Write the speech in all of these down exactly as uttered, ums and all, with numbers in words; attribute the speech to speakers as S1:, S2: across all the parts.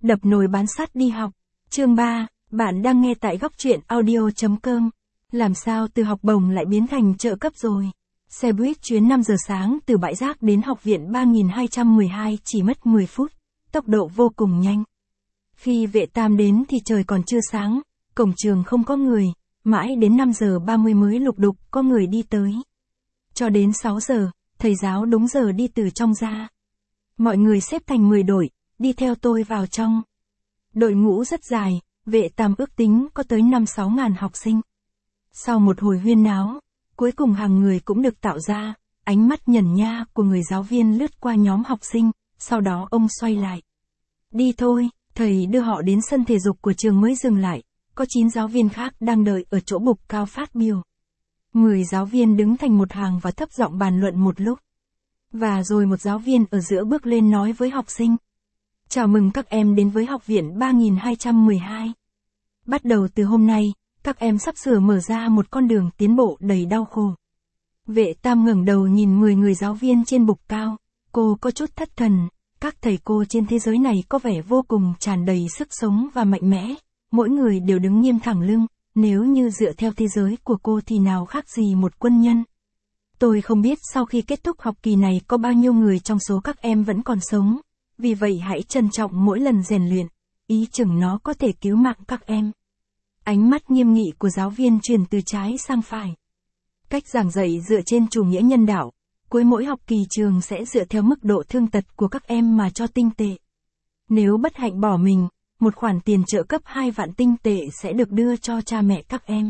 S1: Đập nồi bán sắt đi học. Chương ba, bạn đang nghe tại góc truyện audio chấm com. Làm sao từ học bổng lại biến thành trợ cấp rồi? Xe buýt chuyến năm giờ sáng từ bãi rác đến học viện ba nghìn hai trăm mười hai chỉ mất mười phút, tốc độ vô cùng nhanh. Khi Vệ Tam đến thì trời còn chưa sáng, cổng trường không có người, mãi đến năm giờ ba mươi mới lục đục có người đi tới. Cho đến sáu giờ, thầy giáo đúng giờ đi từ trong ra. Mọi người xếp thành mười đội, đi theo tôi vào trong. Đội ngũ rất dài, Vệ Tam ước tính có tới năm sáu ngàn học sinh. Sau một hồi huyên náo, cuối cùng hàng người cũng được tạo ra, ánh mắt nhẩn nha của người giáo viên lướt qua nhóm học sinh, sau đó ông xoay lại. Đi thôi, thầy đưa họ đến sân thể dục của trường mới dừng lại, có chín giáo viên khác đang đợi ở chỗ bục cao phát biểu. Mười giáo viên đứng thành một hàng và thấp giọng bàn luận một lúc. Và rồi một giáo viên ở giữa bước lên nói với học sinh. Chào mừng các em đến với học viện ba nghìn hai trăm mười hai. Bắt đầu từ hôm nay, các em sắp sửa mở ra một con đường tiến bộ đầy đau khổ. Vệ Tam ngẩng đầu nhìn mười người giáo viên trên bục cao, cô có chút thất thần, các thầy cô trên thế giới này có vẻ vô cùng tràn đầy sức sống và mạnh mẽ, mỗi người đều đứng nghiêm thẳng lưng, nếu như dựa theo thế giới của cô thì nào khác gì một quân nhân. Tôi không biết sau khi kết thúc học kỳ này có bao nhiêu người trong số các em vẫn còn sống, vì vậy hãy trân trọng mỗi lần rèn luyện, ý chừng nó có thể cứu mạng các em. Ánh mắt nghiêm nghị của giáo viên chuyển từ trái sang phải. Cách giảng dạy dựa trên chủ nghĩa nhân đạo, cuối mỗi học kỳ trường sẽ dựa theo mức độ thương tật của các em mà cho tinh tệ. Nếu bất hạnh bỏ mình, một khoản tiền trợ cấp hai vạn tinh tệ sẽ được đưa cho cha mẹ các em.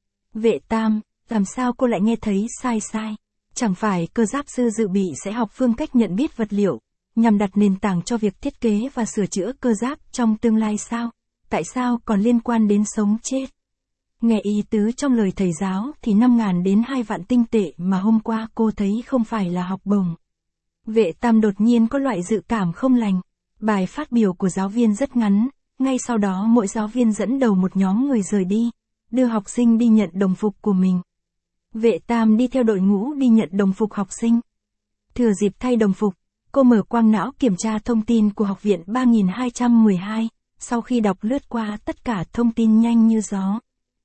S1: Vệ Tam, làm sao cô lại nghe thấy sai sai? Chẳng phải cơ giáp sư dự bị sẽ học phương cách nhận biết vật liệu, nhằm đặt nền tảng cho việc thiết kế và sửa chữa cơ giáp trong tương lai sao? Tại sao còn liên quan đến sống chết? Nghe ý tứ trong lời thầy giáo thì năm ngàn đến hai vạn tinh tệ mà hôm qua cô thấy không phải là học bổng. Vệ Tam đột nhiên có loại dự cảm không lành. Bài phát biểu của giáo viên rất ngắn, ngay sau đó mỗi giáo viên dẫn đầu một nhóm người rời đi, đưa học sinh đi nhận đồng phục của mình. Vệ Tam đi theo đội ngũ đi nhận đồng phục học sinh. Thừa dịp thay đồng phục, cô mở quang não kiểm tra thông tin của học viện ba nghìn hai trăm mười hai, sau khi đọc lướt qua tất cả thông tin nhanh như gió.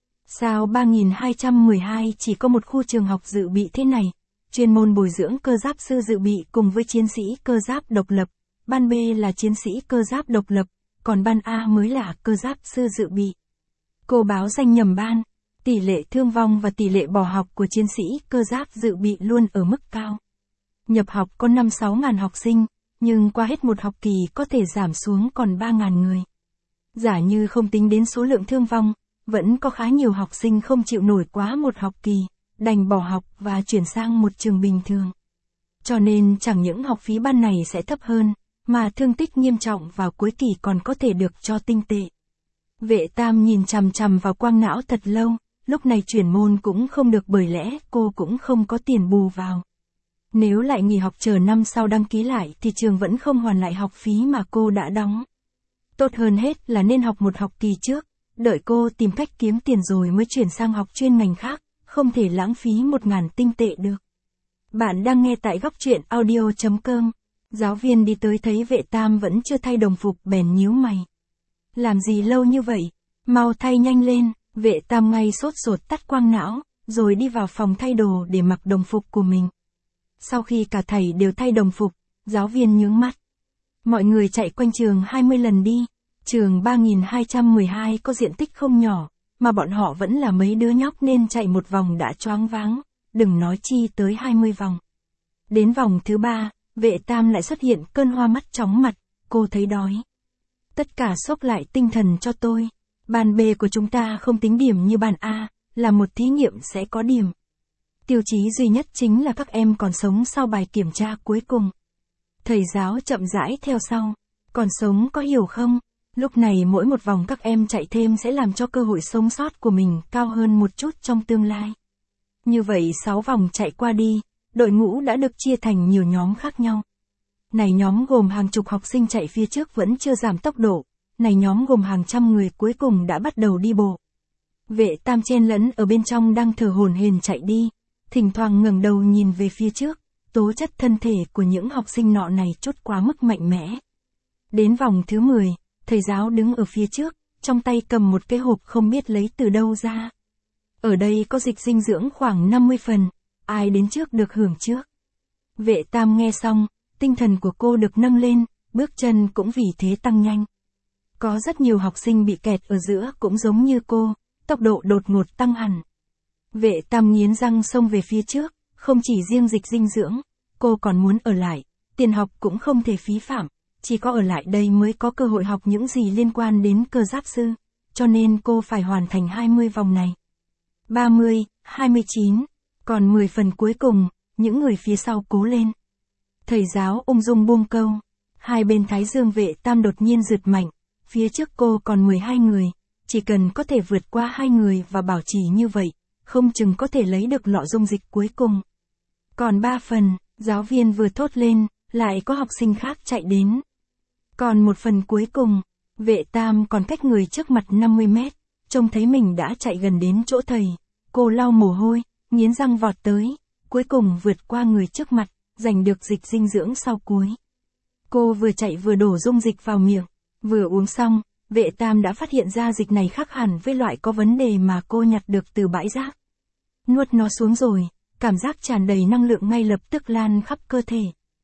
S1: Sao ba nghìn hai trăm mười hai chỉ có một khu trường học dự bị thế này, chuyên môn bồi dưỡng cơ giáp sư dự bị cùng với chiến sĩ cơ giáp độc lập, ban B là chiến sĩ cơ giáp độc lập, còn ban A mới là cơ giáp sư dự bị. Cô báo danh nhầm ban, tỷ lệ thương vong và tỷ lệ bỏ học của chiến sĩ cơ giáp dự bị luôn ở mức cao. Nhập học có năm sáu ngàn học sinh, nhưng qua hết một học kỳ có thể giảm xuống còn ba ngàn người. Giả như không tính đến số lượng thương vong, vẫn có khá nhiều học sinh không chịu nổi quá một học kỳ, đành bỏ học và chuyển sang một trường bình thường. Cho nên chẳng những học phí ban này sẽ thấp hơn, mà thương tích nghiêm trọng vào cuối kỳ còn có thể được cho tinh tệ. Vệ Tam nhìn chằm chằm vào quang não thật lâu, lúc này chuyển môn cũng không được bởi lẽ cô cũng không có tiền bù vào. Nếu lại nghỉ học chờ năm sau đăng ký lại thì trường vẫn không hoàn lại học phí mà cô đã đóng. Tốt hơn hết là nên học một học kỳ trước, đợi cô tìm cách kiếm tiền rồi mới chuyển sang học chuyên ngành khác, không thể lãng phí một ngàn tinh tệ được. Bạn đang nghe tại góc truyện audio chấm com. Giáo viên đi tới thấy Vệ Tam vẫn chưa thay đồng phục bèn nhíu mày. Làm gì lâu như vậy? Mau thay nhanh lên. Vệ Tam ngay sốt ruột tắt quang não, rồi đi vào phòng thay đồ để mặc đồng phục của mình. Sau khi cả thầy đều thay đồng phục, giáo viên nhướng mắt. Mọi người chạy quanh trường hai mươi lần đi. Trường ba nghìn hai trăm mười hai có diện tích không nhỏ, mà bọn họ vẫn là mấy đứa nhóc nên chạy một vòng đã choáng váng, đừng nói chi tới hai mươi vòng. Đến vòng thứ ba, Vệ Tam lại xuất hiện cơn hoa mắt chóng mặt, cô thấy đói. Tất cả xốc lại tinh thần cho tôi. Ban B của chúng ta không tính điểm như ban A, là một thí nghiệm sẽ có điểm. Tiêu chí duy nhất chính là các em còn sống sau bài kiểm tra cuối cùng. Thầy giáo chậm rãi theo sau. Còn sống có hiểu không? Lúc này mỗi một vòng các em chạy thêm sẽ làm cho cơ hội sống sót của mình cao hơn một chút trong tương lai. Như vậy sáu vòng chạy qua đi, đội ngũ đã được chia thành nhiều nhóm khác nhau. Này nhóm gồm hàng chục học sinh chạy phía trước vẫn chưa giảm tốc độ, này nhóm gồm hàng trăm người cuối cùng đã bắt đầu đi bộ. Vệ Tam chen lẫn ở bên trong đang thở hổn hển chạy đi, thỉnh thoảng ngẩng đầu nhìn về phía trước, tố chất thân thể của những học sinh nọ này chút quá mức mạnh mẽ. Đến vòng thứ mười, Thầy giáo đứng ở phía trước, trong tay cầm một cái hộp không biết lấy từ đâu ra. Ở đây có dịch dinh dưỡng khoảng năm mươi phần, ai đến trước được hưởng trước. Vệ Tam nghe xong, tinh thần của cô được nâng lên, bước chân cũng vì thế tăng nhanh. Có rất nhiều học sinh bị kẹt ở giữa cũng giống như cô, tốc độ đột ngột tăng hẳn. Vệ Tam nghiến răng xông về phía trước, không chỉ riêng dịch dinh dưỡng, cô còn muốn ở lại, tiền học cũng không thể phí phạm, chỉ có ở lại đây mới có cơ hội học những gì liên quan đến cơ giáp sư, cho nên cô phải hoàn thành hai mươi vòng này. ba mươi, hai mươi chín, còn mười phần cuối cùng, những người phía sau cố lên. Thầy giáo ung dung buông câu, hai bên thái dương Vệ Tam đột nhiên rượt mạnh, phía trước cô còn mười hai người, chỉ cần có thể vượt qua hai người và bảo trì như vậy, không chừng có thể lấy được lọ dung dịch cuối cùng. Còn ba phần, giáo viên vừa thốt lên, lại có học sinh khác chạy đến. Còn một phần cuối cùng, Vệ Tam còn cách người trước mặt năm mươi mét, trông thấy mình đã chạy gần đến chỗ thầy, cô lau mồ hôi, nghiến răng vọt tới, cuối cùng vượt qua người trước mặt, giành được dịch dinh dưỡng sau cuối. Cô vừa chạy vừa đổ dung dịch vào miệng, vừa uống xong, Vệ Tam đã phát hiện ra dịch này khác hẳn với loại có vấn đề mà cô nhặt được từ bãi rác. Nuốt nó xuống rồi, cảm giác tràn đầy năng lượng ngay lập tức lan khắp cơ thể.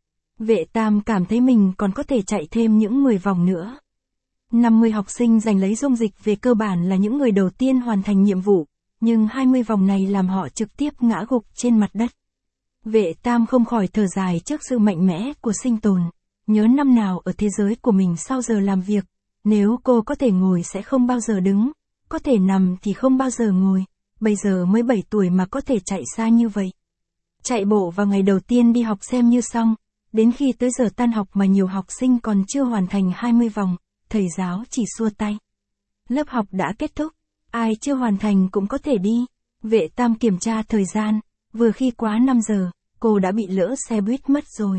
S1: Vệ Tam cảm thấy mình còn có thể chạy thêm những mười vòng nữa. năm mươi học sinh giành lấy dung dịch về cơ bản là những người đầu tiên hoàn thành nhiệm vụ, nhưng hai mươi vòng này làm họ trực tiếp ngã gục trên mặt đất. Vệ Tam không khỏi thở dài trước sự mạnh mẽ của sinh tồn, nhớ năm nào ở thế giới của mình sau giờ làm việc, nếu cô có thể ngồi sẽ không bao giờ đứng, có thể nằm thì không bao giờ ngồi, bây giờ mới bảy tuổi mà có thể chạy xa như vậy. Chạy bộ vào ngày đầu tiên đi học xem như xong, đến khi tới giờ tan học mà nhiều học sinh còn chưa hoàn thành hai mươi vòng, thầy giáo chỉ xua tay. Lớp học đã kết thúc, ai chưa hoàn thành cũng có thể đi. Vệ Tam kiểm tra thời gian, vừa khi quá năm giờ, cô đã bị lỡ xe buýt mất rồi.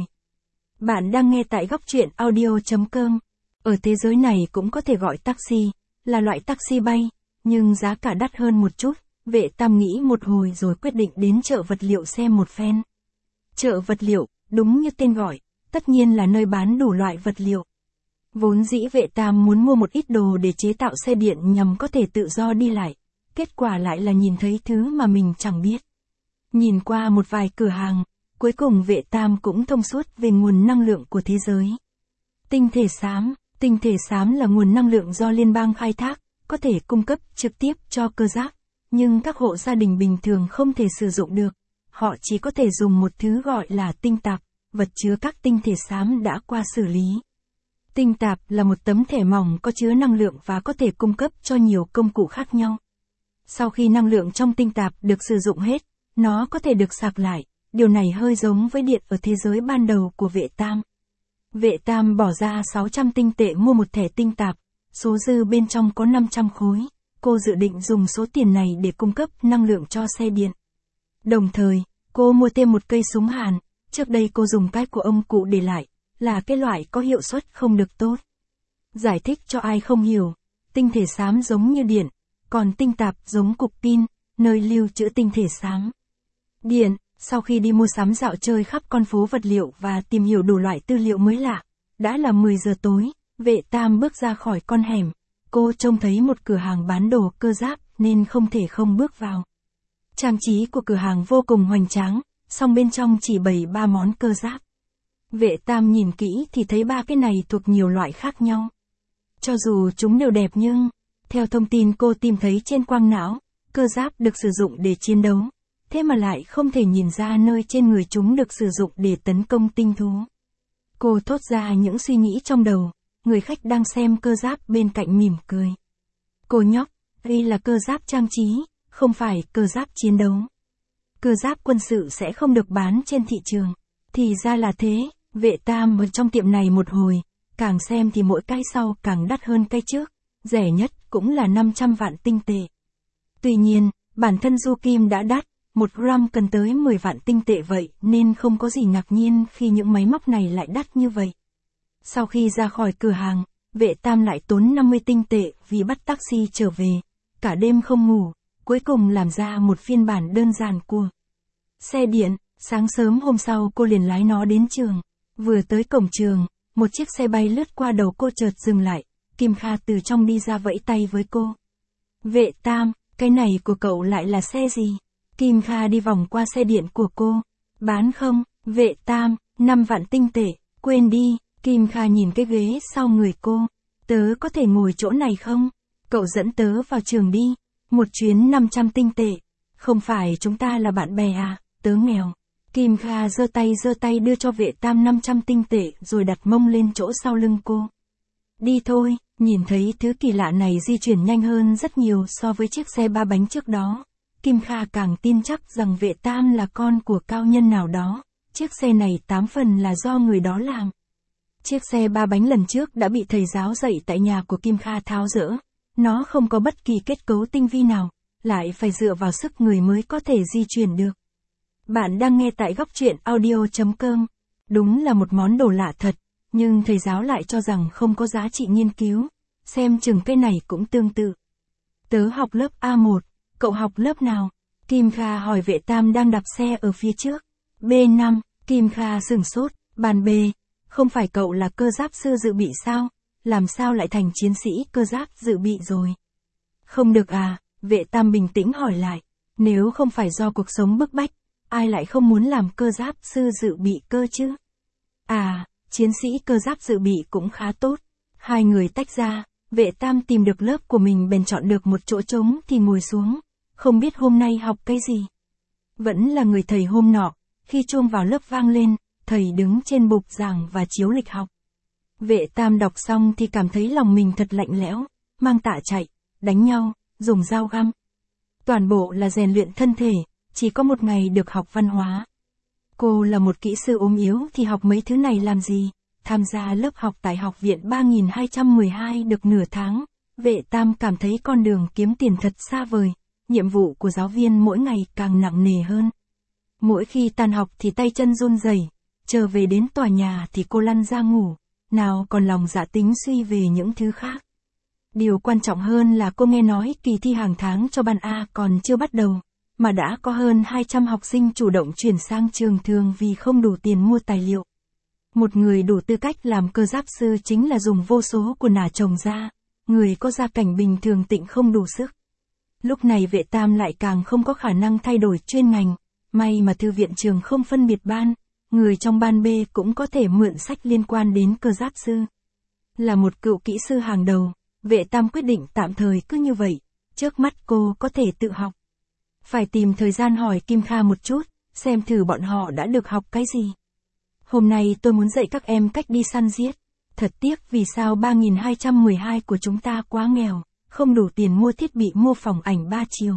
S1: Bạn đang nghe tại góc truyện audio chấm com. Ở thế giới này cũng có thể gọi taxi, là loại taxi bay, nhưng giá cả đắt hơn một chút. Vệ Tam nghĩ một hồi rồi quyết định đến chợ vật liệu xem một phen. Chợ vật liệu, đúng như tên gọi, tất nhiên là nơi bán đủ loại vật liệu. Vốn dĩ Vệ Tam muốn mua một ít đồ để chế tạo xe điện nhằm có thể tự do đi lại, kết quả lại là nhìn thấy thứ mà mình chẳng biết. Nhìn qua một vài cửa hàng, cuối cùng Vệ Tam cũng thông suốt về nguồn năng lượng của thế giới. Tinh thể xám, tinh thể xám là nguồn năng lượng do liên bang khai thác, có thể cung cấp trực tiếp cho cơ giáp, nhưng các hộ gia đình bình thường không thể sử dụng được. Họ chỉ có thể dùng một thứ gọi là tinh tạp, vật chứa các tinh thể xám đã qua xử lý. Tinh tạp là một tấm thẻ mỏng có chứa năng lượng và có thể cung cấp cho nhiều công cụ khác nhau. Sau khi năng lượng trong tinh tạp được sử dụng hết, nó có thể được sạc lại, điều này hơi giống với điện ở thế giới ban đầu của Vệ Tam. Vệ Tam bỏ ra sáu trăm tinh tệ mua một thẻ tinh tạp, số dư bên trong có năm trăm khối, cô dự định dùng số tiền này để cung cấp năng lượng cho xe điện. Đồng thời, cô mua thêm một cây súng hàn, trước đây cô dùng cái của ông cụ để lại, là cái loại có hiệu suất không được tốt. Giải thích cho ai không hiểu, tinh thể xám giống như điện, còn tinh tạp giống cục pin, nơi lưu trữ tinh thể xám. Điện, sau khi đi mua sắm dạo chơi khắp con phố vật liệu và tìm hiểu đủ loại tư liệu mới lạ, đã là mười giờ tối, Vệ Tam bước ra khỏi con hẻm, cô trông thấy một cửa hàng bán đồ cơ giáp nên không thể không bước vào. Trang trí của cửa hàng vô cùng hoành tráng, song bên trong chỉ bày ba món cơ giáp. Vệ Tam nhìn kỹ thì thấy ba cái này thuộc nhiều loại khác nhau. Cho dù chúng đều đẹp nhưng, theo thông tin cô tìm thấy trên quang não, cơ giáp được sử dụng để chiến đấu, thế mà lại không thể nhìn ra nơi trên người chúng được sử dụng để tấn công tinh thú. Cô thốt ra những suy nghĩ trong đầu, người khách đang xem cơ giáp bên cạnh mỉm cười. Cô nhóc, đây là cơ giáp trang trí, không phải cơ giáp chiến đấu. Cơ giáp quân sự sẽ không được bán trên thị trường. Thì ra là thế, Vệ Tam ở trong tiệm này một hồi, càng xem thì mỗi cái sau càng đắt hơn cái trước, rẻ nhất cũng là năm trăm vạn tinh tệ. Tuy nhiên, bản thân du kim đã đắt, một gram cần tới mười vạn tinh tệ vậy nên không có gì ngạc nhiên khi những máy móc này lại đắt như vậy. Sau khi ra khỏi cửa hàng, Vệ Tam lại tốn năm mươi tinh tệ vì bắt taxi trở về, cả đêm không ngủ, cuối cùng làm ra một phiên bản đơn giản của xe điện. Sáng sớm hôm sau cô liền lái nó đến trường. Vừa tới cổng trường, một chiếc xe bay lướt qua đầu cô chợt dừng lại. Kim Kha từ trong đi ra vẫy tay với cô. Vệ Tam, cái này của cậu lại là xe gì? Kim Kha đi vòng qua xe điện của cô. Bán không? Vệ Tam, năm vạn tinh tệ, quên đi. Kim Kha nhìn cái ghế sau người cô. Tớ có thể ngồi chỗ này không? Cậu dẫn tớ vào trường đi. Một chuyến năm trăm tinh tệ. Không phải chúng ta là bạn bè à, tớ nghèo. Kim Kha giơ tay giơ tay đưa cho Vệ Tam năm trăm tinh tệ rồi đặt mông lên chỗ sau lưng cô. Đi thôi, nhìn thấy thứ kỳ lạ này di chuyển nhanh hơn rất nhiều so với chiếc xe ba bánh trước đó. Kim Kha càng tin chắc rằng Vệ Tam là con của cao nhân nào đó. Chiếc xe này tám phần là do người đó làm. Chiếc xe ba bánh lần trước đã bị thầy giáo dạy tại nhà của Kim Kha tháo dỡ. Nó không có bất kỳ kết cấu tinh vi nào, lại phải dựa vào sức người mới có thể di chuyển được. Bạn đang nghe tại góc truyện audio chấm com. Đúng là một món đồ lạ thật, nhưng thầy giáo lại cho rằng không có giá trị nghiên cứu. Xem chừng cái này cũng tương tự. Tớ học lớp A một, cậu học lớp nào? Kim Kha hỏi Vệ Tam đang đạp xe ở phía trước. B năm, Kim Kha sửng sốt, bàn B, không phải cậu là cơ giáp sư dự bị sao? Làm sao lại thành chiến sĩ cơ giáp dự bị rồi? Không được à? Vệ Tam bình tĩnh hỏi lại. Nếu không phải do cuộc sống bức bách, ai lại không muốn làm cơ giáp sư dự bị cơ chứ? À, chiến sĩ cơ giáp dự bị cũng khá tốt. Hai người tách ra, Vệ Tam tìm được lớp của mình bèn chọn được một chỗ trống thì ngồi xuống. Không biết hôm nay học cái gì? Vẫn là người thầy hôm nọ, khi chuông vào lớp vang lên, thầy đứng trên bục giảng và chiếu lịch học. Vệ Tam đọc xong thì cảm thấy lòng mình thật lạnh lẽo, mang tạ chạy, đánh nhau, dùng dao găm. Toàn bộ là rèn luyện thân thể, chỉ có một ngày được học văn hóa. Cô là một kỹ sư ốm yếu thì học mấy thứ này làm gì? Tham gia lớp học tại học viện ba nghìn hai trăm mười hai được nửa tháng, Vệ Tam cảm thấy con đường kiếm tiền thật xa vời, nhiệm vụ của giáo viên mỗi ngày càng nặng nề hơn. Mỗi khi tan học thì tay chân run rẩy, chờ về đến tòa nhà thì cô lăn ra ngủ, nào còn lòng dạ tính suy về những thứ khác. Điều quan trọng hơn là cô nghe nói kỳ thi hàng tháng cho ban A còn chưa bắt đầu, mà đã có hơn hai trăm học sinh chủ động chuyển sang trường thường vì không đủ tiền mua tài liệu. Một người đủ tư cách làm cơ giáp sư chính là dùng vô số của nả chồng ra, người có gia cảnh bình thường tịnh không đủ sức. Lúc này Vệ Tam lại càng không có khả năng thay đổi chuyên ngành, may mà thư viện trường không phân biệt ban, người trong ban B cũng có thể mượn sách liên quan đến cơ giáp sư. Là một cựu kỹ sư hàng đầu, Vệ Tam quyết định tạm thời cứ như vậy, trước mắt cô có thể tự học. Phải tìm thời gian hỏi Kim Kha một chút, xem thử bọn họ đã được học cái gì. Hôm nay tôi muốn dạy các em cách đi săn giết. Thật tiếc vì sao ba nghìn hai trăm mười hai của chúng ta quá nghèo, không đủ tiền mua thiết bị mô phỏng ảnh ba chiều.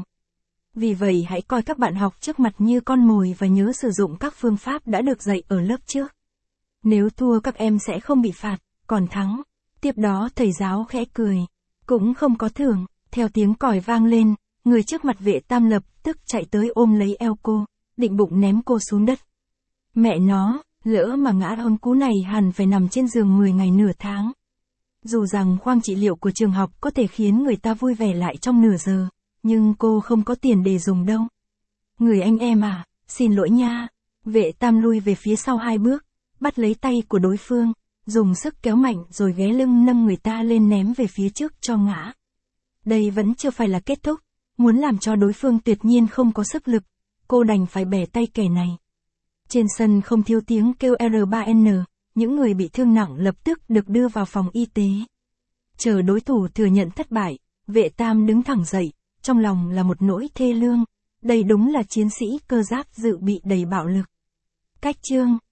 S1: Vì vậy hãy coi các bạn học trước mặt như con mồi và nhớ sử dụng các phương pháp đã được dạy ở lớp trước. Nếu thua các em sẽ không bị phạt, còn thắng. Tiếp đó thầy giáo khẽ cười. Cũng không có thưởng, theo tiếng còi vang lên, người trước mặt Vệ Tam lập tức chạy tới ôm lấy eo cô, định bụng ném cô xuống đất. Mẹ nó, lỡ mà ngã hơn cú này hẳn phải nằm trên giường mười ngày nửa tháng. Dù rằng khoang trị liệu của trường học có thể khiến người ta vui vẻ lại trong nửa giờ, nhưng cô không có tiền để dùng đâu. Người anh em à, xin lỗi nha. Vệ Tam lui về phía sau hai bước, bắt lấy tay của đối phương, dùng sức kéo mạnh rồi ghé lưng nâng người ta lên ném về phía trước cho ngã. Đây vẫn chưa phải là kết thúc, muốn làm cho đối phương tuyệt nhiên không có sức lực, cô đành phải bẻ tay kẻ này. Trên sân không thiếu tiếng kêu R ba N, những người bị thương nặng lập tức được đưa vào phòng y tế. Chờ đối thủ thừa nhận thất bại, Vệ Tam đứng thẳng dậy, trong lòng là một nỗi thê lương, đây đúng là chiến sĩ cơ giáp dự bị đầy bạo lực. Cách chương